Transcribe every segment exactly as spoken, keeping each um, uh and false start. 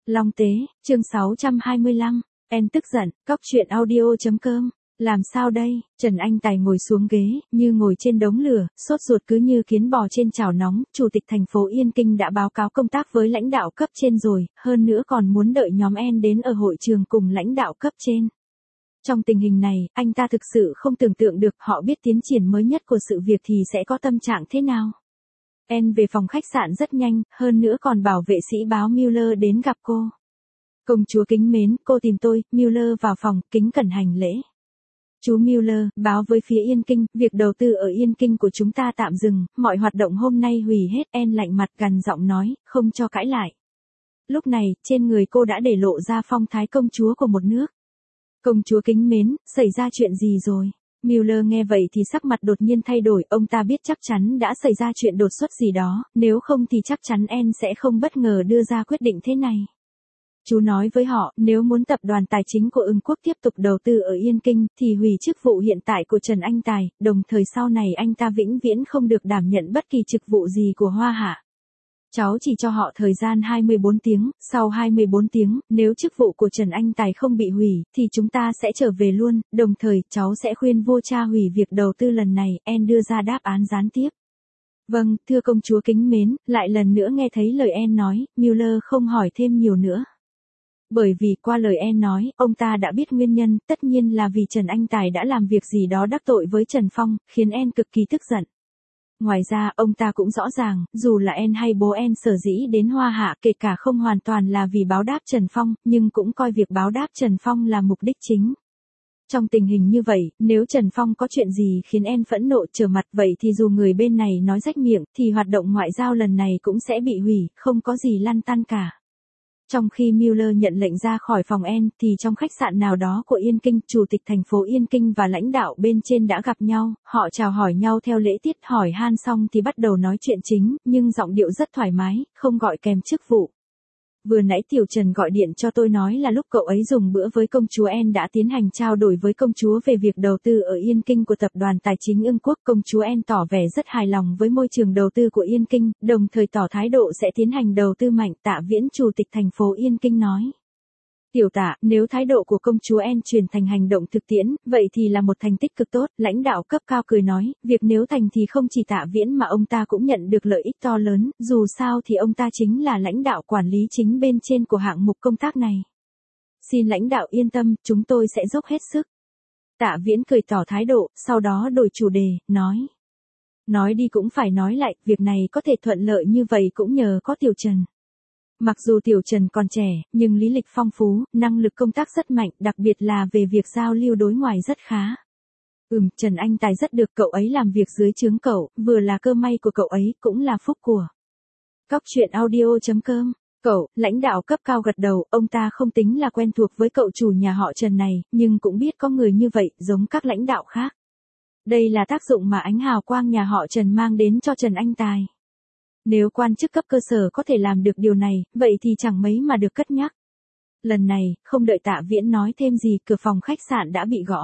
Long Tế, chương sáu trăm hai mươi lăm, En tức giận, cóc truyện audio.com. Làm sao đây? Trần Anh Tài ngồi xuống ghế, như ngồi trên đống lửa, sốt ruột cứ như kiến bò trên chảo nóng. Chủ tịch thành phố Yên Kinh đã báo cáo công tác với lãnh đạo cấp trên rồi, hơn nữa còn muốn đợi nhóm En đến ở hội trường cùng lãnh đạo cấp trên. Trong tình hình này, anh ta thực sự không tưởng tượng được họ biết tiến triển mới nhất của sự việc thì sẽ có tâm trạng thế nào. En về phòng khách sạn rất nhanh, hơn nữa còn bảo vệ sĩ báo Mueller đến gặp cô. Công chúa kính mến, cô tìm tôi. Mueller vào phòng, kính cẩn hành lễ. Chú Mueller, báo với phía Yên Kinh, việc đầu tư ở Yên Kinh của chúng ta tạm dừng, mọi hoạt động hôm nay hủy hết. En lạnh mặt gằn giọng nói, không cho cãi lại. Lúc này, trên người cô đã để lộ ra phong thái công chúa của một nước. Công chúa kính mến, xảy ra chuyện gì rồi? Mueller nghe vậy thì sắc mặt đột nhiên thay đổi, ông ta biết chắc chắn đã xảy ra chuyện đột xuất gì đó, nếu không thì chắc chắn En sẽ không bất ngờ đưa ra quyết định thế này. Chú nói với họ, nếu muốn tập đoàn tài chính của Ưng Quốc tiếp tục đầu tư ở Yên Kinh, thì hủy chức vụ hiện tại của Trần Anh Tài, đồng thời sau này anh ta vĩnh viễn không được đảm nhận bất kỳ chức vụ gì của Hoa Hạ. Cháu chỉ cho họ thời gian hai mươi bốn tiếng, sau hai mươi bốn tiếng, nếu chức vụ của Trần Anh Tài không bị hủy, thì chúng ta sẽ trở về luôn, đồng thời cháu sẽ khuyên vua cha hủy việc đầu tư lần này. En đưa ra đáp án gián tiếp. Vâng, thưa công chúa kính mến, lại lần nữa nghe thấy lời En nói, Mueller không hỏi thêm nhiều nữa. Bởi vì qua lời En nói, ông ta đã biết nguyên nhân, tất nhiên là vì Trần Anh Tài đã làm việc gì đó đắc tội với Trần Phong, khiến En cực kỳ tức giận. Ngoài ra, ông ta cũng rõ ràng, dù là En hay bố En sở dĩ đến Hoa Hạ kể cả không hoàn toàn là vì báo đáp Trần Phong, nhưng cũng coi việc báo đáp Trần Phong là mục đích chính. Trong tình hình như vậy, nếu Trần Phong có chuyện gì khiến En phẫn nộ trở mặt vậy thì dù người bên này nói rách miệng, thì hoạt động ngoại giao lần này cũng sẽ bị hủy, không có gì lăn tăn cả. Trong khi Mueller nhận lệnh ra khỏi phòng En, thì trong khách sạn nào đó của Yên Kinh, Chủ tịch thành phố Yên Kinh và lãnh đạo bên trên đã gặp nhau, họ chào hỏi nhau theo lễ tiết, hỏi han xong thì bắt đầu nói chuyện chính, nhưng giọng điệu rất thoải mái, không gọi kèm chức vụ. Vừa nãy Tiểu Trần gọi điện cho tôi nói là lúc cậu ấy dùng bữa với công chúa En đã tiến hành trao đổi với công chúa về việc đầu tư ở Yên Kinh của tập đoàn tài chính Ưng Quốc. Công chúa En tỏ vẻ rất hài lòng với môi trường đầu tư của Yên Kinh, đồng thời tỏ thái độ sẽ tiến hành đầu tư mạnh. Tạ Viễn, Chủ tịch thành phố Yên Kinh nói. Tiểu Tạ, nếu thái độ của công chúa En chuyển thành hành động thực tiễn, vậy thì là một thành tích cực tốt. Lãnh đạo cấp cao cười nói, việc nếu thành thì không chỉ Tạ Viễn mà ông ta cũng nhận được lợi ích to lớn, dù sao thì ông ta chính là lãnh đạo quản lý chính bên trên của hạng mục công tác này. Xin lãnh đạo yên tâm, chúng tôi sẽ dốc hết sức. Tạ Viễn cười tỏ thái độ, sau đó đổi chủ đề, nói. Nói đi cũng phải nói lại, việc này có thể thuận lợi như vậy cũng nhờ có Tiểu Trần. Mặc dù Tiểu Trần còn trẻ, nhưng lý lịch phong phú, năng lực công tác rất mạnh, đặc biệt là về việc giao lưu đối ngoại rất khá. Ừm, Trần Anh Tài rất được cậu ấy làm việc dưới trướng cậu, vừa là cơ may của cậu ấy, cũng là phúc của. Cóc truyện audio.com. Cậu, lãnh đạo cấp cao gật đầu, ông ta không tính là quen thuộc với cậu chủ nhà họ Trần này, nhưng cũng biết có người như vậy, giống các lãnh đạo khác. Đây là tác dụng mà ánh hào quang nhà họ Trần mang đến cho Trần Anh Tài. Nếu quan chức cấp cơ sở có thể làm được điều này, vậy thì chẳng mấy mà được cất nhắc. Lần này, không đợi Tạ Viễn nói thêm gì, cửa phòng khách sạn đã bị gõ.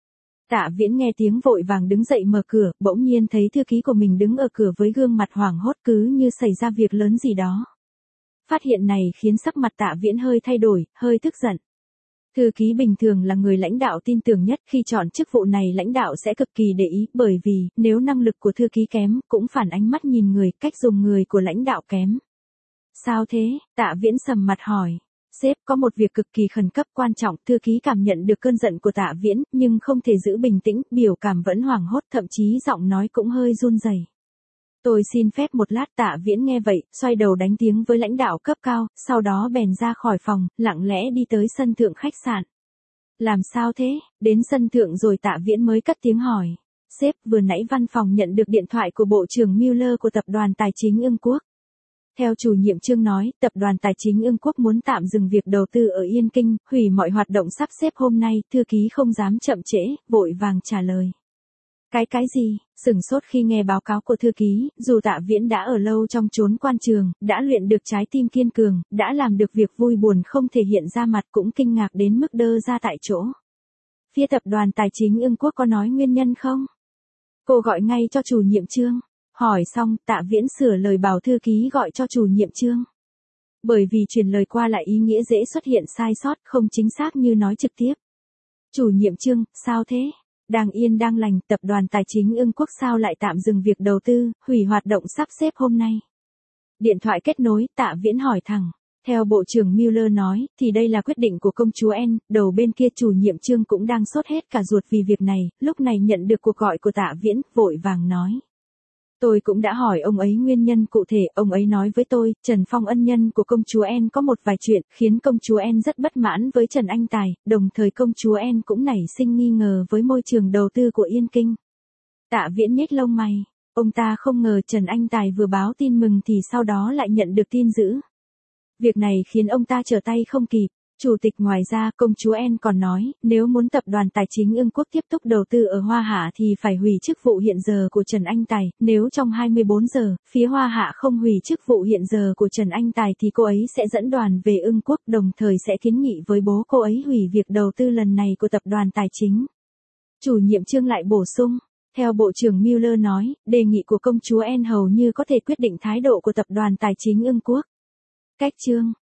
Tạ Viễn nghe tiếng vội vàng đứng dậy mở cửa, bỗng nhiên thấy thư ký của mình đứng ở cửa với gương mặt hoảng hốt cứ như xảy ra việc lớn gì đó. Phát hiện này khiến sắc mặt Tạ Viễn hơi thay đổi, hơi tức giận. Thư ký bình thường là người lãnh đạo tin tưởng nhất, khi chọn chức vụ này lãnh đạo sẽ cực kỳ để ý, bởi vì, nếu năng lực của thư ký kém, cũng phản ánh mắt nhìn người, cách dùng người của lãnh đạo kém. Sao thế? Tạ Viễn sầm mặt hỏi. Sếp, có một việc cực kỳ khẩn cấp quan trọng. Thư ký cảm nhận được cơn giận của Tạ Viễn, nhưng không thể giữ bình tĩnh, biểu cảm vẫn hoảng hốt, thậm chí giọng nói cũng hơi run rẩy. Tôi xin phép một lát. Tạ Viễn nghe vậy, xoay đầu đánh tiếng với lãnh đạo cấp cao, sau đó bèn ra khỏi phòng, lặng lẽ đi tới sân thượng khách sạn. Làm sao thế? Đến sân thượng rồi Tạ Viễn mới cất tiếng hỏi. Sếp, vừa nãy văn phòng nhận được điện thoại của Bộ trưởng Mueller của tập đoàn tài chính Ưng Quốc. Theo chủ nhiệm Trương nói, tập đoàn tài chính Ưng Quốc muốn tạm dừng việc đầu tư ở Yên Kinh, hủy mọi hoạt động sắp xếp hôm nay. Thư ký không dám chậm trễ, vội vàng trả lời. Cái cái gì? Sửng sốt khi nghe báo cáo của thư ký, dù Tạ Viễn đã ở lâu trong chốn quan trường, đã luyện được trái tim kiên cường, đã làm được việc vui buồn không thể hiện ra mặt, cũng kinh ngạc đến mức đơ ra tại chỗ. Phía tập đoàn tài chính Ưng Quốc có nói nguyên nhân không? Cô gọi ngay cho chủ nhiệm Trương. Hỏi xong, Tạ Viễn sửa lời bảo thư ký gọi cho chủ nhiệm Trương. Bởi vì truyền lời qua lại ý nghĩa dễ xuất hiện sai sót, không chính xác như nói trực tiếp. Chủ nhiệm Trương, sao thế? Đang yên đang lành, tập đoàn tài chính Ưng Quốc sao lại tạm dừng việc đầu tư, hủy hoạt động sắp xếp hôm nay? Điện thoại kết nối, Tạ Viễn hỏi thẳng. Theo Bộ trưởng Mueller nói, thì đây là quyết định của công chúa Anne, đầu bên kia chủ nhiệm Trương cũng đang sốt hết cả ruột vì việc này, lúc này nhận được cuộc gọi của Tạ Viễn, vội vàng nói. Tôi cũng đã hỏi ông ấy nguyên nhân cụ thể, ông ấy nói với tôi, Trần Phong ân nhân của công chúa Anne có một vài chuyện, khiến công chúa Anne rất bất mãn với Trần Anh Tài, đồng thời công chúa Anne cũng nảy sinh nghi ngờ với môi trường đầu tư của Yên Kinh. Tạ Viễn nhếch lông mày, ông ta không ngờ Trần Anh Tài vừa báo tin mừng thì sau đó lại nhận được tin dữ. Việc này khiến ông ta trở tay không kịp. Chủ tịch ngoài ra, công chúa Anne còn nói, nếu muốn tập đoàn tài chính Ưng Quốc tiếp tục đầu tư ở Hoa Hạ thì phải hủy chức vụ hiện giờ của Trần Anh Tài, nếu trong hai mươi bốn giờ, phía Hoa Hạ không hủy chức vụ hiện giờ của Trần Anh Tài thì cô ấy sẽ dẫn đoàn về Ưng Quốc, đồng thời sẽ kiến nghị với bố cô ấy hủy việc đầu tư lần này của tập đoàn tài chính. Chủ nhiệm Trương lại bổ sung, theo Bộ trưởng Mueller nói, đề nghị của công chúa Anne hầu như có thể quyết định thái độ của tập đoàn tài chính Ưng Quốc. Cách chương